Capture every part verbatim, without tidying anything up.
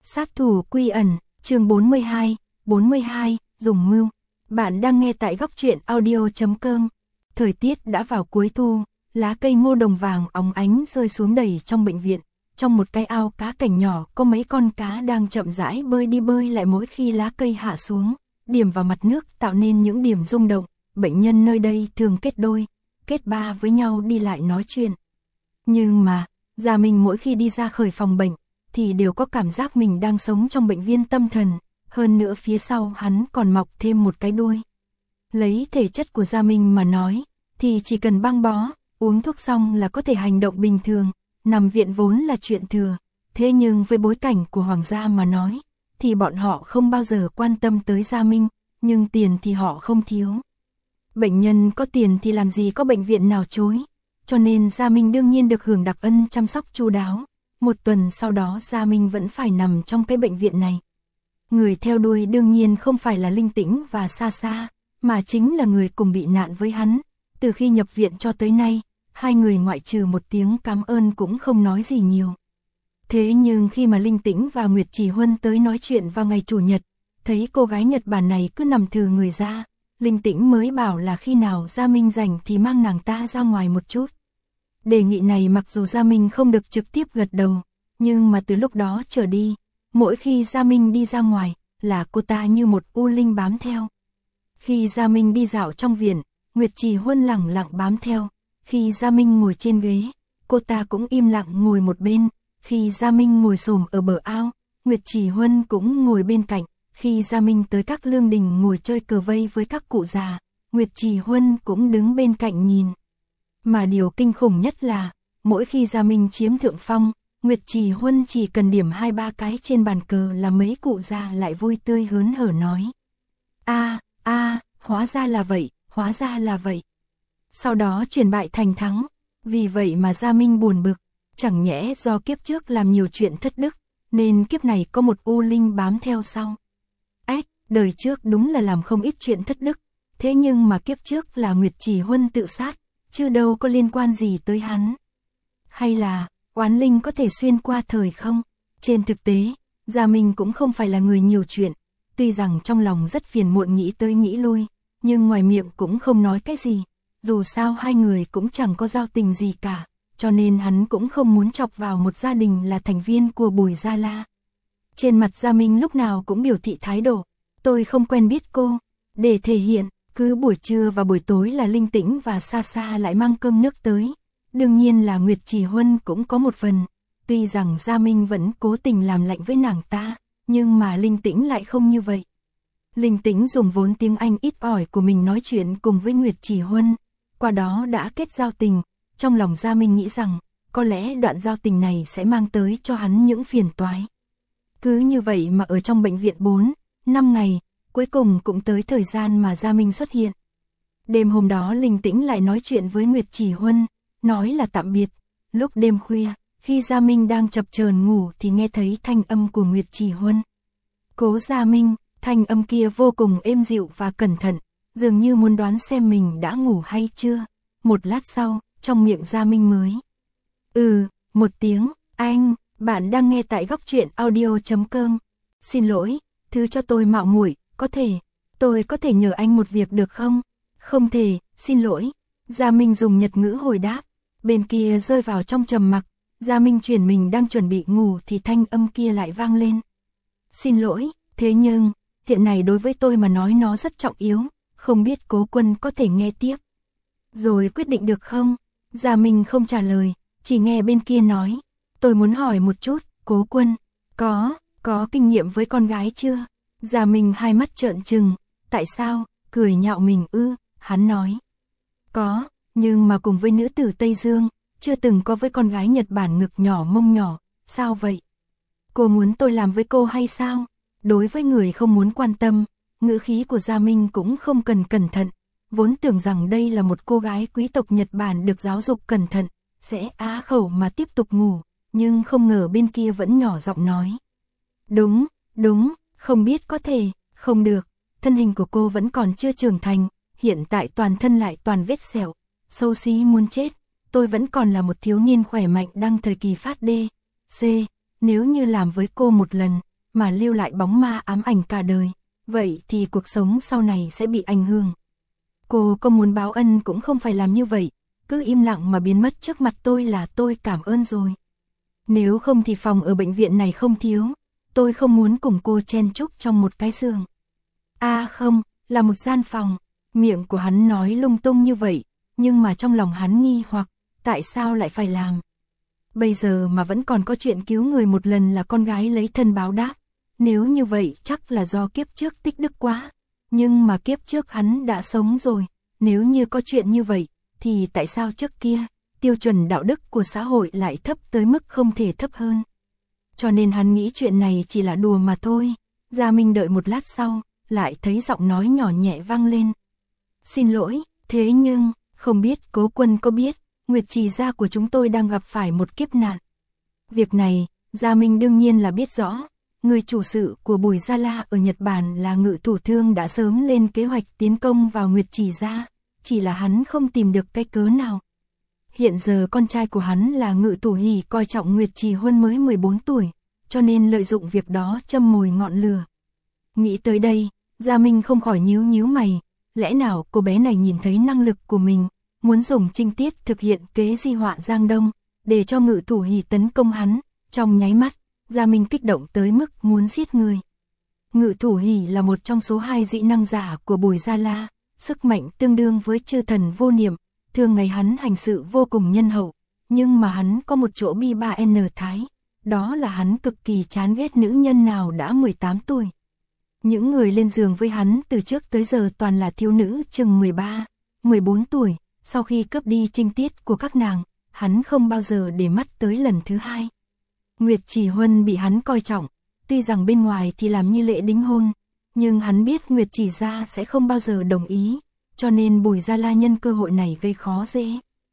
Sát thủ quy ẩn, chương bốn mươi hai, bốn mươi hai, dùng mưu. Bạn đang nghe tại góc truyện audio chấm com. Thời tiết đã vào cuối thu, lá cây ngô đồng vàng óng ánh rơi xuống đầy trong bệnh viện. Trong một cái ao cá cảnh nhỏ có mấy con cá đang chậm rãi bơi đi bơi lại mỗi khi lá cây hạ xuống, điểm vào mặt nước tạo nên những điểm rung động. Bệnh nhân nơi đây thường kết đôi, kết ba với nhau đi lại nói chuyện. Nhưng mà, Gia Minh mỗi khi đi ra khỏi phòng bệnh, thì đều có cảm giác mình đang sống trong bệnh viện tâm thần, hơn nữa phía sau hắn còn mọc thêm một cái đuôi. Lấy thể chất của Gia Minh mà nói, thì chỉ cần băng bó, uống thuốc xong là có thể hành động bình thường, nằm viện vốn là chuyện thừa. Thế nhưng với bối cảnh của Hoàng gia mà nói, thì bọn họ không bao giờ quan tâm tới Gia Minh, nhưng tiền thì họ không thiếu. Bệnh nhân có tiền thì làm gì có bệnh viện nào chối, cho nên Gia Minh đương nhiên được hưởng đặc ân chăm sóc chu đáo. Một tuần sau đó Gia Minh vẫn phải nằm trong cái bệnh viện này. Người theo đuôi đương nhiên không phải là Linh Tĩnh và Sa Sa, mà chính là người cùng bị nạn với hắn. Từ khi nhập viện cho tới nay, hai người ngoại trừ một tiếng cảm ơn cũng không nói gì nhiều. Thế nhưng khi mà Linh Tĩnh và Nguyệt Chỉ Huân tới nói chuyện vào ngày Chủ nhật, thấy cô gái Nhật Bản này cứ nằm thừ người ra, Linh Tĩnh mới bảo là khi nào Gia Minh rảnh thì mang nàng ta ra ngoài một chút. Đề nghị này mặc dù Gia Minh không được trực tiếp gật đầu, nhưng mà từ lúc đó trở đi, mỗi khi Gia Minh đi ra ngoài, là cô ta như một u linh bám theo. Khi Gia Minh đi dạo trong viện, Nguyệt Chỉ Huân lẳng lặng bám theo. Khi Gia Minh ngồi trên ghế, cô ta cũng im lặng ngồi một bên. Khi Gia Minh ngồi xổm ở bờ ao, Nguyệt Chỉ Huân cũng ngồi bên cạnh. Khi Gia Minh tới các lương đình ngồi chơi cờ vây với các cụ già, Nguyệt Chỉ Huân cũng đứng bên cạnh nhìn. Mà điều kinh khủng nhất là, mỗi khi Gia Minh chiếm thượng phong, Nguyệt Chỉ Huân chỉ cần điểm hai ba cái trên bàn cờ là mấy cụ già lại vui tươi hớn hở nói. A, a, hóa ra là vậy, hóa ra là vậy. Sau đó chuyển bại thành thắng, vì vậy mà Gia Minh buồn bực, chẳng nhẽ do kiếp trước làm nhiều chuyện thất đức, nên kiếp này có một u linh bám theo sau. Ếch, đời trước đúng là làm không ít chuyện thất đức, thế nhưng mà kiếp trước là Nguyệt Chỉ Huân tự sát, chứ đâu có liên quan gì tới hắn. Hay là, oán linh có thể xuyên qua thời không? Trên thực tế, Gia Minh cũng không phải là người nhiều chuyện, tuy rằng trong lòng rất phiền muộn nghĩ tới nghĩ lui, nhưng ngoài miệng cũng không nói cái gì. Dù sao hai người cũng chẳng có giao tình gì cả, cho nên hắn cũng không muốn chọc vào một gia đình là thành viên của Bùi Gia La. Trên mặt Gia Minh lúc nào cũng biểu thị thái độ, tôi không quen biết cô, để thể hiện, cứ buổi trưa và buổi tối là Linh Tĩnh và Sa Sa lại mang cơm nước tới. Đương nhiên là Nguyệt Chỉ Huân cũng có một phần, tuy rằng Gia Minh vẫn cố tình làm lạnh với nàng ta, nhưng mà Linh Tĩnh lại không như vậy. Linh Tĩnh dùng vốn tiếng Anh ít ỏi của mình nói chuyện cùng với Nguyệt Chỉ Huân, qua đó đã kết giao tình. Trong lòng Gia Minh nghĩ rằng, có lẽ đoạn giao tình này sẽ mang tới cho hắn những phiền toái. Cứ như vậy mà ở trong bệnh viện bốn, năm ngày, cuối cùng cũng tới thời gian mà Gia Minh xuất hiện. Đêm hôm đó Linh Tĩnh lại nói chuyện với Nguyệt Chỉ Huân, nói là tạm biệt. Lúc đêm khuya, khi Gia Minh đang chập chờn ngủ thì nghe thấy thanh âm của Nguyệt Chỉ Huân. Cố Gia Minh, thanh âm kia vô cùng êm dịu và cẩn thận, dường như muốn đoán xem mình đã ngủ hay chưa. Một lát sau, trong miệng Gia Minh mới. Ừ, một tiếng, anh, bạn đang nghe tại góc truyện audio chấm com. Xin lỗi, thứ cho tôi mạo muội, có thể, tôi có thể nhờ anh một việc được không? Không thể, xin lỗi. Gia Minh dùng Nhật ngữ hồi đáp, bên kia rơi vào trong trầm mặc. Gia Minh chuyển mình đang chuẩn bị ngủ thì thanh âm kia lại vang lên. Xin lỗi, thế nhưng, hiện này đối với tôi mà nói nó rất trọng yếu, không biết Cố Quân có thể nghe tiếp. Rồi quyết định được không? Gia Minh không trả lời, chỉ nghe bên kia nói. Tôi muốn hỏi một chút, Cố Quân, có, có kinh nghiệm với con gái chưa? Gia Minh hai mắt trợn trừng, tại sao, cười nhạo mình ư, hắn nói. Có, nhưng mà cùng với nữ tử Tây Dương, chưa từng có với con gái Nhật Bản ngực nhỏ mông nhỏ, sao vậy? Cô muốn tôi làm với cô hay sao? Đối với người không muốn quan tâm, ngữ khí của Gia Minh cũng không cần cẩn thận, vốn tưởng rằng đây là một cô gái quý tộc Nhật Bản được giáo dục cẩn thận, sẽ á khẩu mà tiếp tục ngủ, nhưng không ngờ bên kia vẫn nhỏ giọng nói. Đúng, đúng, không biết có thể, không được, thân hình của cô vẫn còn chưa trưởng thành, hiện tại toàn thân lại toàn vết sẹo, xấu xí muốn chết, tôi vẫn còn là một thiếu niên khỏe mạnh đang thời kỳ phát đê, C, nếu như làm với cô một lần, mà lưu lại bóng ma ám ảnh cả đời, vậy thì cuộc sống sau này sẽ bị ảnh hưởng. Cô có muốn báo ân cũng không phải làm như vậy, cứ im lặng mà biến mất trước mặt tôi là tôi cảm ơn rồi. Nếu không thì phòng ở bệnh viện này không thiếu, tôi không muốn cùng cô chen chúc trong một cái giường. À không, là một gian phòng. Miệng của hắn nói lung tung như vậy, nhưng mà trong lòng hắn nghi hoặc, tại sao lại phải làm. Bây giờ mà vẫn còn có chuyện cứu người một lần là con gái lấy thân báo đáp. Nếu như vậy chắc là do kiếp trước tích đức quá. Nhưng mà kiếp trước hắn đã sống rồi, nếu như có chuyện như vậy, thì tại sao trước kia, tiêu chuẩn đạo đức của xã hội lại thấp tới mức không thể thấp hơn. Cho nên hắn nghĩ chuyện này chỉ là đùa mà thôi. Gia Minh đợi một lát sau, lại thấy giọng nói nhỏ nhẹ vang lên. Xin lỗi, thế nhưng, không biết Cố Quân có biết, Nguyệt Trì gia của chúng tôi đang gặp phải một kiếp nạn. Việc này, Gia Minh đương nhiên là biết rõ. Người chủ sự của Bùi Gia La ở Nhật Bản là Ngự Thủ Thương đã sớm lên kế hoạch tiến công vào Nguyệt Trì gia, chỉ là hắn không tìm được cái cớ nào. Hiện giờ con trai của hắn là Ngự Thủ Hỉ coi trọng Nguyệt Trì Huân mới mười bốn tuổi, cho nên lợi dụng việc đó châm mồi ngọn lửa. Nghĩ tới đây, Gia Minh không khỏi nhíu nhíu mày, lẽ nào cô bé này nhìn thấy năng lực của mình, muốn dùng trinh tiết thực hiện kế di họa Giang Đông, để cho Ngự Thủ Hỉ tấn công hắn. Trong nháy mắt, Gia Minh kích động tới mức muốn giết người. Ngự Thủ Hỉ là một trong số hai dị năng giả của Bùi Gia La, sức mạnh tương đương với chư thần vô niệm, thường ngày hắn hành sự vô cùng nhân hậu, nhưng mà hắn có một chỗ bi ba N thái, đó là hắn cực kỳ chán ghét nữ nhân nào đã mười tám tuổi. Những người lên giường với hắn từ trước tới giờ toàn là thiếu nữ chừng mười ba, mười bốn tuổi, sau khi cướp đi trinh tiết của các nàng, hắn không bao giờ để mắt tới lần thứ hai. Nguyệt Trì Huân bị hắn coi trọng, tuy rằng bên ngoài thì làm như lễ đính hôn, nhưng hắn biết Nguyệt Trì gia sẽ không bao giờ đồng ý, cho nên Bùi Gia La nhân cơ hội này gây khó dễ.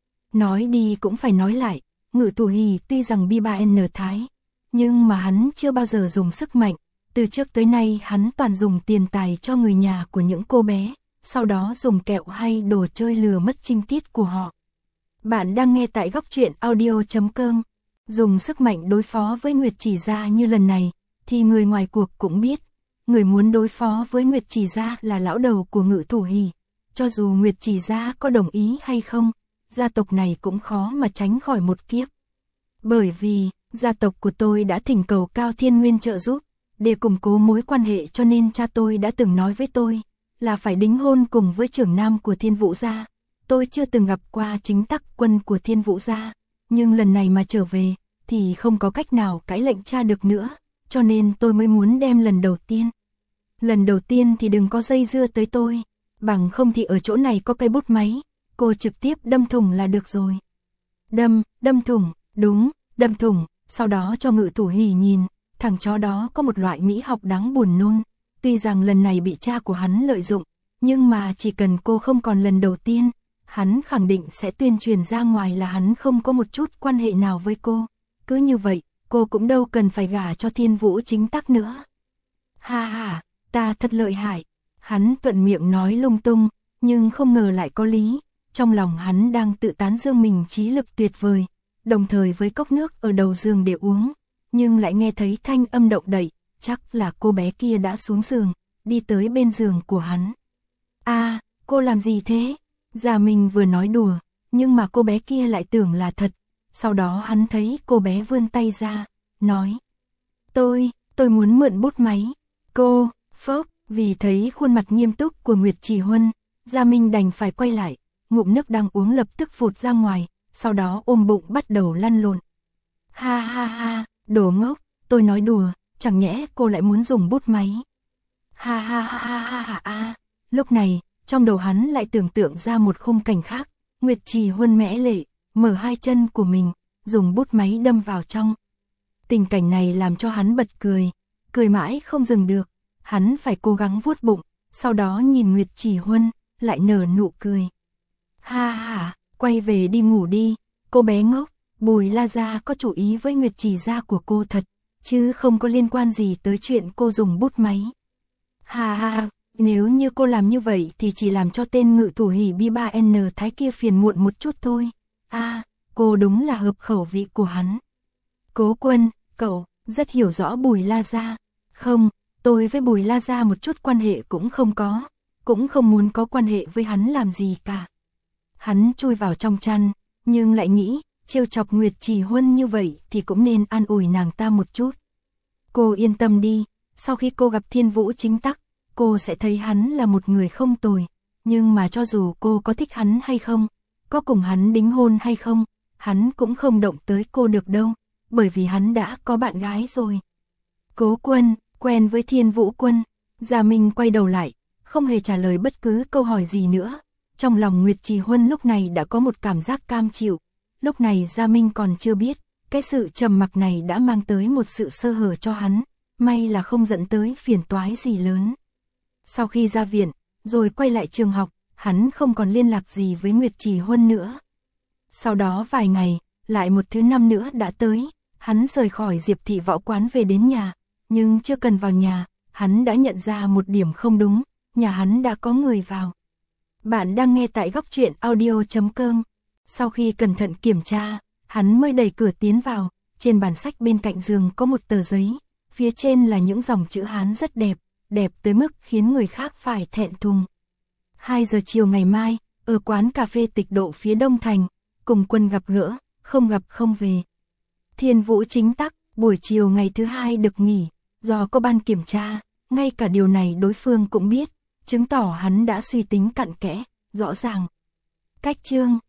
Nói đi cũng phải nói lại, Ngự Thủ Hỉ tuy rằng bi ba N thái, nhưng mà hắn chưa bao giờ dùng sức mạnh, từ trước tới nay hắn toàn dùng tiền tài cho người nhà của những cô bé, sau đó dùng kẹo hay đồ chơi lừa mất trinh tiết của họ. Bạn đang nghe tại góc truyện audio chấm com. Dùng sức mạnh đối phó với Nguyệt Trì gia như lần này, thì người ngoài cuộc cũng biết, người muốn đối phó với Nguyệt Trì gia là lão đầu của Ngự Thủ Hỉ. Cho dù Nguyệt Trì gia có đồng ý hay không, gia tộc này cũng khó mà tránh khỏi một kiếp. Bởi vì, gia tộc của tôi đã thỉnh cầu Cao Thiên Nguyên trợ giúp, để củng cố mối quan hệ, cho nên cha tôi đã từng nói với tôi, là phải đính hôn cùng với trưởng nam của Thiên Vũ gia. Tôi chưa từng gặp qua chính tắc quân của Thiên Vũ gia, nhưng lần này mà trở về, thì không có cách nào cãi lệnh cha được nữa, cho nên tôi mới muốn đem lần đầu tiên. Lần đầu tiên thì đừng có dây dưa tới tôi, bằng không thì ở chỗ này có cây bút máy, cô trực tiếp đâm thủng là được rồi. Đâm, đâm thủng, đúng, đâm thủng, sau đó cho Ngự Thủ Hỉ nhìn, thằng chó đó có một loại mỹ học đáng buồn nôn, tuy rằng lần này bị cha của hắn lợi dụng, nhưng mà chỉ cần cô không còn lần đầu tiên, hắn khẳng định sẽ tuyên truyền ra ngoài là hắn không có một chút quan hệ nào với cô. Cứ như vậy, cô cũng đâu cần phải gả cho Thiên Vũ chính tắc nữa. Ha ha, ta thật lợi hại. Hắn thuận miệng nói lung tung, nhưng không ngờ lại có lý. Trong lòng hắn đang tự tán dương mình trí lực tuyệt vời, đồng thời với cốc nước ở đầu giường để uống. Nhưng lại nghe thấy thanh âm động đậy, chắc là cô bé kia đã xuống giường, đi tới bên giường của hắn. À, cô làm gì thế? Gia Minh vừa nói đùa, nhưng mà cô bé kia lại tưởng là thật. Sau đó hắn thấy cô bé vươn tay ra, nói. Tôi, tôi muốn mượn bút máy. Cô, phốc, vì thấy khuôn mặt nghiêm túc của Nguyệt Trì Huân, Gia Minh đành phải quay lại, ngụm nước đang uống lập tức phụt ra ngoài, sau đó ôm bụng bắt đầu lăn lộn. Ha ha ha, đồ ngốc, tôi nói đùa, chẳng nhẽ cô lại muốn dùng bút máy. Ha ha ha ha ha ha ha. Lúc này, trong đầu hắn lại tưởng tượng ra một khung cảnh khác, Nguyệt Trì Huân mẽ lệ, mở hai chân của mình, dùng bút máy đâm vào trong. Tình cảnh này làm cho hắn bật cười, cười mãi không dừng được, hắn phải cố gắng vuốt bụng, sau đó nhìn Nguyệt Trì Huân, lại nở nụ cười. Ha ha, quay về đi ngủ đi, cô bé ngốc, Bùi La gia có chủ ý với Nguyệt Trì gia của cô thật, chứ không có liên quan gì tới chuyện cô dùng bút máy. Ha ha, nếu như cô làm như vậy thì chỉ làm cho tên Ngự Thủ Hỉ bi ba N thái kia phiền muộn một chút thôi. À, cô đúng là hợp khẩu vị của hắn. Cố Quân, cậu rất hiểu rõ Bùi La gia, Không, tôi với Bùi La Gia một chút quan hệ cũng không có, cũng không muốn có quan hệ với hắn làm gì cả. Hắn chui vào trong chăn, nhưng lại nghĩ, trêu chọc Nguyệt Trì Huân như vậy thì cũng nên an ủi nàng ta một chút. Cô yên tâm đi, sau khi cô gặp Thiên Vũ Chính Tắc, cô sẽ thấy hắn là một người không tồi, nhưng mà cho dù cô có thích hắn hay không, có cùng hắn đính hôn hay không, hắn cũng không động tới cô được đâu, bởi vì hắn đã có bạn gái rồi. Cố Quân, quen với Thiên Vũ Quân, Gia Minh quay đầu lại, không hề trả lời bất cứ câu hỏi gì nữa. Trong lòng Nguyệt Trì Huân lúc này đã có một cảm giác cam chịu, lúc này Gia Minh còn chưa biết, cái sự trầm mặc này đã mang tới một sự sơ hở cho hắn, may là không dẫn tới phiền toái gì lớn. Sau khi ra viện, rồi quay lại trường học, hắn không còn liên lạc gì với Nguyệt Trì Huân nữa. Sau đó vài ngày, lại một thứ năm nữa đã tới, hắn rời khỏi Diệp Thị Võ Quán về đến nhà, nhưng chưa cần vào nhà, hắn đã nhận ra một điểm không đúng, nhà hắn đã có người vào. Bạn đang nghe tại góc truyện audio chấm com. Sau khi cẩn thận kiểm tra, hắn mới đẩy cửa tiến vào, trên bàn sách bên cạnh giường có một tờ giấy, phía trên là những dòng chữ Hán rất đẹp, đẹp tới mức khiến người khác phải thẹn thùng. hai giờ chiều ngày mai, ở quán cà phê Tịch Độ phía Đông Thành, cùng Quân gặp gỡ, không gặp không về. Thiên Vũ Chính Tắc, buổi chiều ngày thứ hai được nghỉ, do có ban kiểm tra, ngay cả điều này đối phương cũng biết, chứng tỏ hắn đã suy tính cặn kẽ, rõ ràng. Cách chương